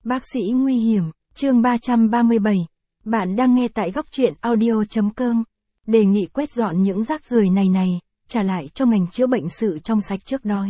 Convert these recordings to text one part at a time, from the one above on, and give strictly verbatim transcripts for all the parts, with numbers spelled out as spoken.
Bác sĩ nguy hiểm, chương ba trăm ba mươi bảy. Bạn đang nghe tại góc truyện audio chấm com. Đề nghị quét dọn những rác rưởi này này, trả lại cho ngành chữa bệnh sự trong sạch trước đói.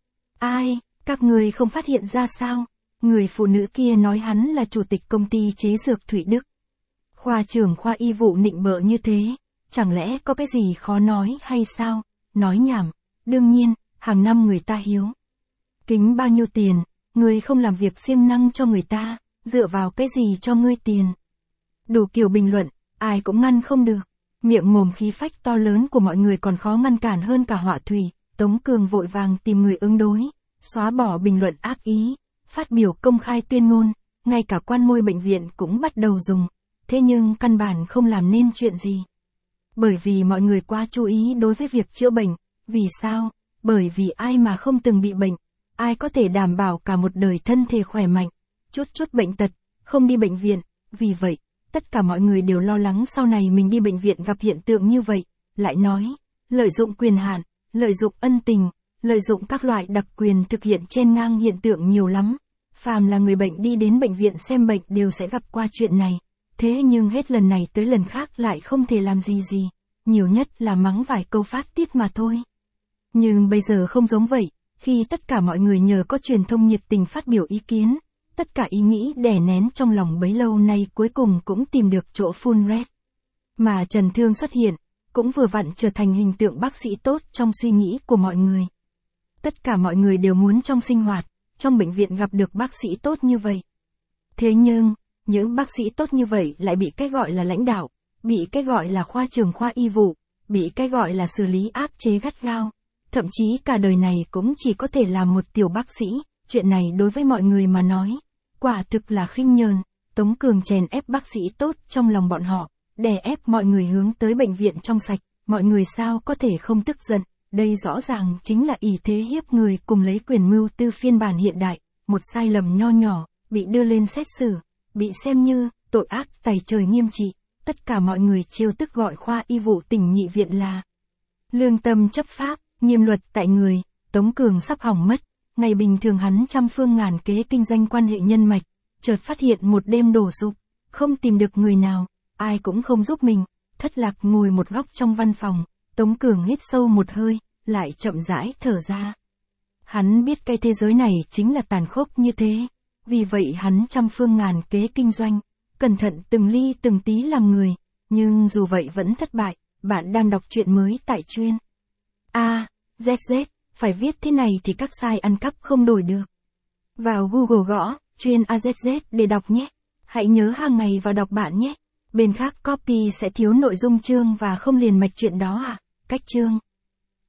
Ai, các người không phát hiện ra sao? Người phụ nữ kia nói hắn là chủ tịch công ty chế dược Thụy Đức. Khoa trưởng khoa y vụ nịnh bợ như thế, chẳng lẽ có cái gì khó nói hay sao? Nói nhảm, đương nhiên, hàng năm người ta hiếu kính bao nhiêu tiền, người không làm việc siêng năng cho người ta, dựa vào cái gì cho ngươi tiền? Đủ kiểu bình luận, ai cũng ngăn không được. Miệng mồm khí phách to lớn của mọi người còn khó ngăn cản hơn cả họa thủy. Tống Cường vội vàng tìm người ứng đối, xóa bỏ bình luận ác ý, phát biểu công khai tuyên ngôn, ngay cả quan môi bệnh viện cũng bắt đầu dùng. Thế nhưng căn bản không làm nên chuyện gì. Bởi vì mọi người quá chú ý đối với việc chữa bệnh. Vì sao? Bởi vì ai mà không từng bị bệnh, ai có thể đảm bảo cả một đời thân thể khỏe mạnh, chút chút bệnh tật, không đi bệnh viện. Vì vậy, tất cả mọi người đều lo lắng sau này mình đi bệnh viện gặp hiện tượng như vậy. Lại nói, lợi dụng quyền hạn, lợi dụng ân tình, lợi dụng các loại đặc quyền thực hiện chen ngang hiện tượng nhiều lắm. Phàm là người bệnh đi đến bệnh viện xem bệnh đều sẽ gặp qua chuyện này. Thế nhưng hết lần này tới lần khác lại không thể làm gì gì, nhiều nhất là mắng vài câu phát tiết mà thôi. Nhưng bây giờ không giống vậy, khi tất cả mọi người nhờ có truyền thông nhiệt tình phát biểu ý kiến, tất cả ý nghĩ đè nén trong lòng bấy lâu nay cuối cùng cũng tìm được chỗ phun rét. Mà Trần Thương xuất hiện, cũng vừa vặn trở thành hình tượng bác sĩ tốt trong suy nghĩ của mọi người. Tất cả mọi người đều muốn trong sinh hoạt, trong bệnh viện gặp được bác sĩ tốt như vậy. Thế nhưng, những bác sĩ tốt như vậy lại bị cái gọi là lãnh đạo, bị cái gọi là khoa trưởng khoa y vụ, bị cái gọi là xử lý áp chế gắt gao. Thậm chí cả đời này cũng chỉ có thể làm một tiểu bác sĩ, chuyện này đối với mọi người mà nói, quả thực là khinh nhờn. Tống Cường chèn ép bác sĩ tốt trong lòng bọn họ, đè ép mọi người hướng tới bệnh viện trong sạch, mọi người sao có thể không tức giận, đây rõ ràng chính là ỷ thế hiếp người cùng lấy quyền mưu tư phiên bản hiện đại, một sai lầm nho nhỏ, bị đưa lên xét xử, bị xem như tội ác tày trời nghiêm trị, tất cả mọi người trêu tức gọi khoa y vụ tỉnh nhị viện là lương tâm chấp pháp. Nghiêm luật tại người. Tống Cường sắp hỏng mất, ngày bình thường hắn trăm phương ngàn kế kinh doanh quan hệ nhân mạch, chợt phát hiện một đêm đổ sụp, không tìm được người nào, ai cũng không giúp mình, thất lạc ngồi một góc trong văn phòng. Tống Cường hít sâu một hơi, lại chậm rãi thở ra. Hắn biết cái thế giới này chính là tàn khốc như thế, vì vậy hắn trăm phương ngàn kế kinh doanh, cẩn thận từng ly từng tí làm người, nhưng dù vậy vẫn thất bại. Bạn đang đọc truyện mới tại chuyên A Z Z, phải viết thế này thì các sai ăn cắp không đổi được. Vào Google gõ, chuyên A Z Z để đọc nhé. Hãy nhớ hàng ngày vào đọc bạn nhé. Bên khác copy sẽ thiếu nội dung chương và không liền mạch chuyện đó à. Cách chương